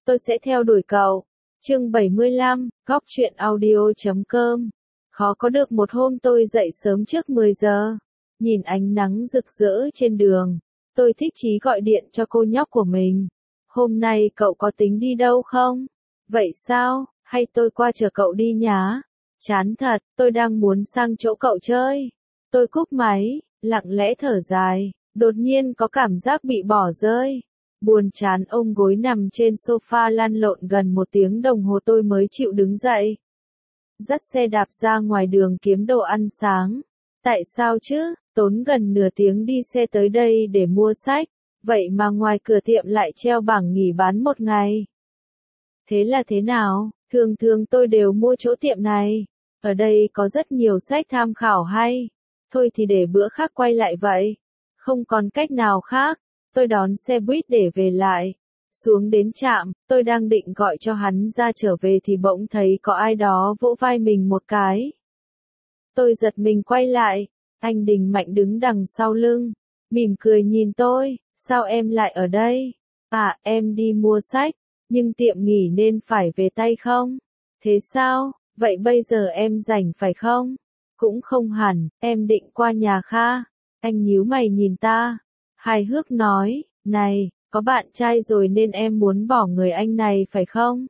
tôi sẽ theo đuổi cậu. Chương 75, góc truyện audio.com. Khó có được một hôm tôi dậy sớm trước 10 giờ. Nhìn ánh nắng rực rỡ trên đường, tôi thích chí gọi điện cho cô nhóc của mình. Hôm nay cậu có tính đi đâu không? Vậy sao, hay tôi qua chờ cậu đi nhá? Chán thật, tôi đang muốn sang chỗ cậu chơi. Tôi cúp máy, lặng lẽ thở dài, đột nhiên có cảm giác bị bỏ rơi. Buồn chán ôm gối nằm trên sofa lăn lộn gần 1 tiếng đồng hồ tôi mới chịu đứng dậy. Dắt xe đạp ra ngoài đường kiếm đồ ăn sáng. Tại sao chứ, tốn gần nửa tiếng đi xe tới đây để mua sách, vậy mà ngoài cửa tiệm lại treo bảng nghỉ bán 1 ngày. Thế là thế nào, thường tôi đều mua chỗ tiệm này. Ở đây có rất nhiều sách tham khảo hay. Thôi thì để bữa khác quay lại vậy. Không còn cách nào khác, tôi đón xe buýt để về lại. Xuống đến trạm, tôi đang định gọi cho hắn ra trở về thì bỗng thấy có ai đó vỗ vai mình một cái. Tôi giật mình quay lại, anh Đình Mạnh đứng đằng sau lưng, mỉm cười nhìn tôi, sao em lại ở đây? À, em đi mua sách, nhưng tiệm nghỉ nên phải về tay không? Thế sao, vậy bây giờ em rảnh phải không? Cũng không hẳn, em định qua nhà Kha. Anh nhíu mày nhìn ta, hài hước nói, này, có bạn trai rồi nên em muốn bỏ người anh này phải không?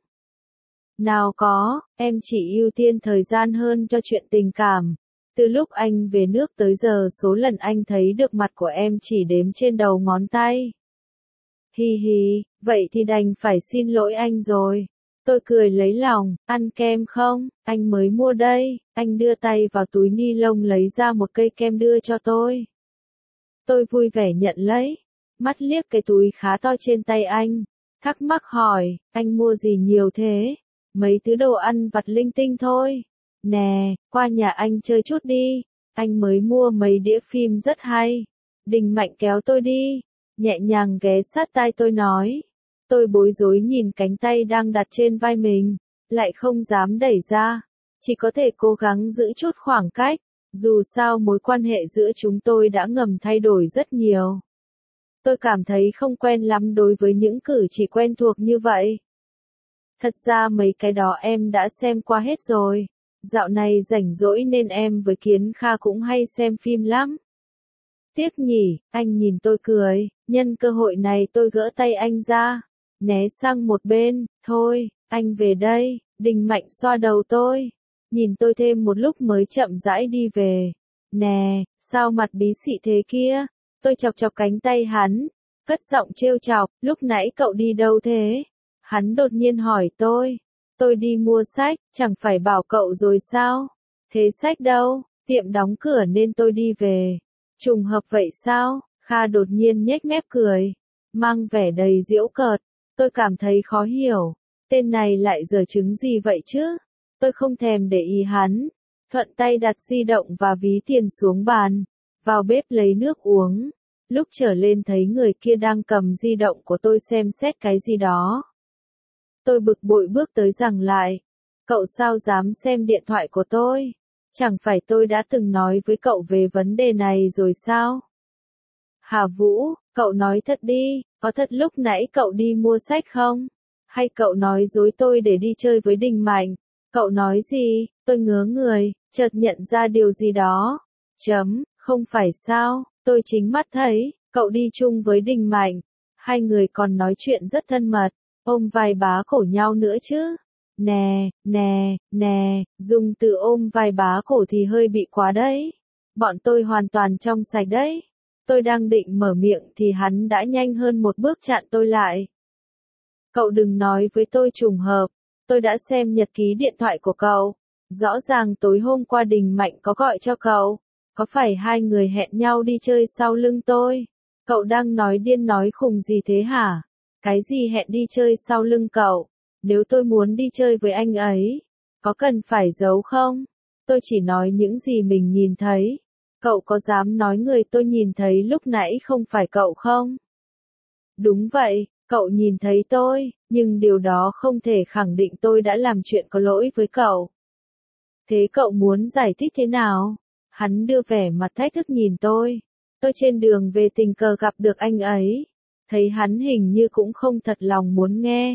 Nào có, em chỉ ưu tiên thời gian hơn cho chuyện tình cảm. Từ lúc anh về nước tới giờ số lần anh thấy được mặt của em chỉ đếm trên đầu ngón tay. Hi hi, vậy thì đành phải xin lỗi anh rồi. Tôi cười lấy lòng, ăn kem không? Anh mới mua đây. Anh đưa tay vào túi ni lông lấy ra một cây kem đưa cho tôi. Tôi vui vẻ nhận lấy, mắt liếc cái túi khá to trên tay anh, thắc mắc hỏi, anh mua gì nhiều thế? Mấy thứ đồ ăn vặt linh tinh thôi. Nè, qua nhà anh chơi chút đi, anh mới mua mấy đĩa phim rất hay. Đình Mạnh kéo tôi đi, nhẹ nhàng ghé sát tai tôi nói. Tôi bối rối nhìn cánh tay đang đặt trên vai mình, lại không dám đẩy ra, chỉ có thể cố gắng giữ chút khoảng cách, dù sao mối quan hệ giữa chúng tôi đã ngầm thay đổi rất nhiều. Tôi cảm thấy không quen lắm đối với những cử chỉ quen thuộc như vậy. Thật ra mấy cái đó em đã xem qua hết rồi. Dạo này rảnh rỗi nên em với Kiến Kha cũng hay xem phim lắm. Tiếc nhỉ, anh nhìn tôi cười, nhân cơ hội này tôi gỡ tay anh ra, né sang một bên, thôi, anh về đây. Đình Mạnh xoa đầu tôi, nhìn tôi thêm một lúc mới chậm rãi đi về. Nè, sao mặt bí xị thế kia? Tôi chọc chọc cánh tay hắn, cất giọng trêu chọc, lúc nãy cậu đi đâu thế? Hắn đột nhiên hỏi tôi. Tôi đi mua sách, chẳng phải bảo cậu rồi sao? Thế sách đâu? Tiệm đóng cửa nên tôi đi về. Trùng hợp vậy sao? Kha đột nhiên nhếch mép cười, mang vẻ đầy giễu cợt. Tôi cảm thấy khó hiểu. Tên này lại giở trứng gì vậy chứ? Tôi không thèm để ý hắn. Thuận tay đặt di động và ví tiền xuống bàn. Vào bếp lấy nước uống. Lúc trở lên thấy người kia đang cầm di động của tôi xem xét cái gì đó. Tôi bực bội bước tới giằng lại. Cậu sao dám xem điện thoại của tôi? Chẳng phải tôi đã từng nói với cậu về vấn đề này rồi sao? Hà Vũ, cậu nói thật đi, có thật lúc nãy cậu đi mua sách không? Hay cậu nói dối tôi để đi chơi với Đình Mạnh? Cậu nói gì? Tôi ngớ người, chợt nhận ra điều gì đó. Không phải sao, tôi chính mắt thấy, cậu đi chung với Đình Mạnh. Hai người còn nói chuyện rất thân mật, ôm vai bá cổ nhau nữa chứ. Nè, dùng từ ôm vai bá cổ thì hơi bị quá đấy. Bọn tôi hoàn toàn trong sạch đấy. Tôi đang định mở miệng thì hắn đã nhanh hơn một bước chặn tôi lại. Cậu đừng nói với tôi trùng hợp, tôi đã xem nhật ký điện thoại của cậu. Rõ ràng tối hôm qua Đình Mạnh có gọi cho cậu. Có phải hai người hẹn nhau đi chơi sau lưng tôi? Cậu đang nói điên nói khùng gì thế hả? Cái gì hẹn đi chơi sau lưng cậu? Nếu tôi muốn đi chơi với anh ấy, có cần phải giấu không? Tôi chỉ nói những gì mình nhìn thấy. Cậu có dám nói người tôi nhìn thấy lúc nãy không phải cậu không? Đúng vậy, cậu nhìn thấy tôi, nhưng điều đó không thể khẳng định tôi đã làm chuyện có lỗi với cậu. Thế cậu muốn giải thích thế nào? Hắn đưa vẻ mặt thách thức nhìn tôi. Tôi trên đường về tình cờ gặp được anh ấy. Thấy hắn hình như cũng không thật lòng muốn nghe.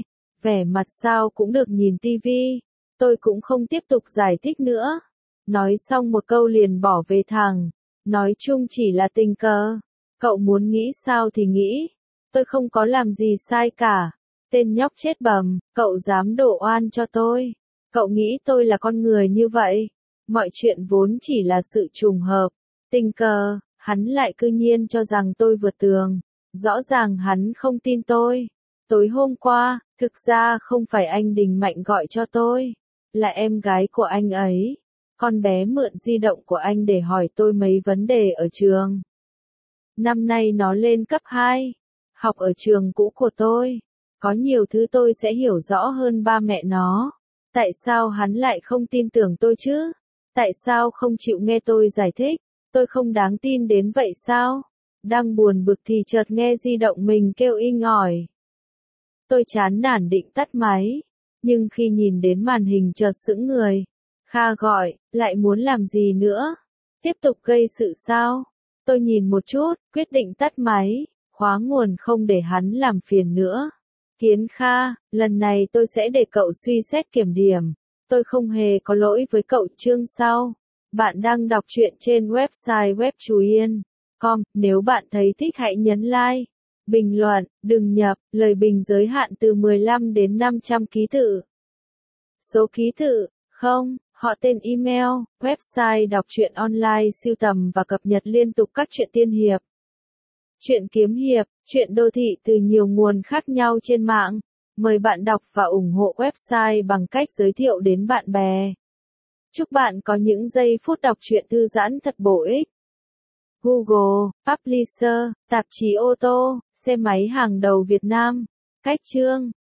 vẻ mặt sao cũng được nhìn tivi. Tôi cũng không tiếp tục giải thích nữa. Nói xong một câu liền bỏ về thẳng. Nói chung chỉ là tình cờ. Cậu muốn nghĩ sao thì nghĩ. Tôi không có làm gì sai cả. Tên nhóc chết bầm, cậu dám đổ oan cho tôi. Cậu nghĩ tôi là con người như vậy. Mọi chuyện vốn chỉ là sự trùng hợp. Tình cờ, hắn lại cư nhiên cho rằng tôi vượt tường. Rõ ràng hắn không tin tôi. Tối hôm qua, thực ra không phải anh Đình Mạnh gọi cho tôi. Là em gái của anh ấy. Con bé mượn di động của anh để hỏi tôi mấy vấn đề ở trường. Năm nay nó lên cấp 2. Học ở trường cũ của tôi. Có nhiều thứ tôi sẽ hiểu rõ hơn ba mẹ nó. Tại sao hắn lại không tin tưởng tôi chứ? Tại sao không chịu nghe tôi giải thích? Tôi không đáng tin đến vậy sao? Đang buồn bực thì chợt nghe di động mình kêu inh ỏi. Tôi chán nản định tắt máy. Nhưng khi nhìn đến màn hình chợt sững người. Kha gọi, lại muốn làm gì nữa? Tiếp tục gây sự sao? Tôi nhìn một chút, quyết định tắt máy, khóa nguồn không để hắn làm phiền nữa. Kiến Kha, lần này tôi sẽ để cậu suy xét kiểm điểm. Tôi không hề có lỗi với cậu. Chương sau. Bạn đang đọc truyện trên website webchuyen.com. Nếu bạn thấy thích hãy nhấn like, bình luận, đừng nhập, lời bình giới hạn từ 15 đến 500 ký tự. Số ký tự, không, họ tên email, website đọc truyện online sưu tầm và cập nhật liên tục các truyện tiên hiệp. Truyện kiếm hiệp, truyện đô thị từ nhiều nguồn khác nhau trên mạng. Mời bạn đọc và ủng hộ website bằng cách giới thiệu đến bạn bè. Chúc bạn có những giây phút đọc truyện thư giãn thật bổ ích. Google, Publisher, tạp chí ô tô, xe máy hàng đầu Việt Nam. Cách chương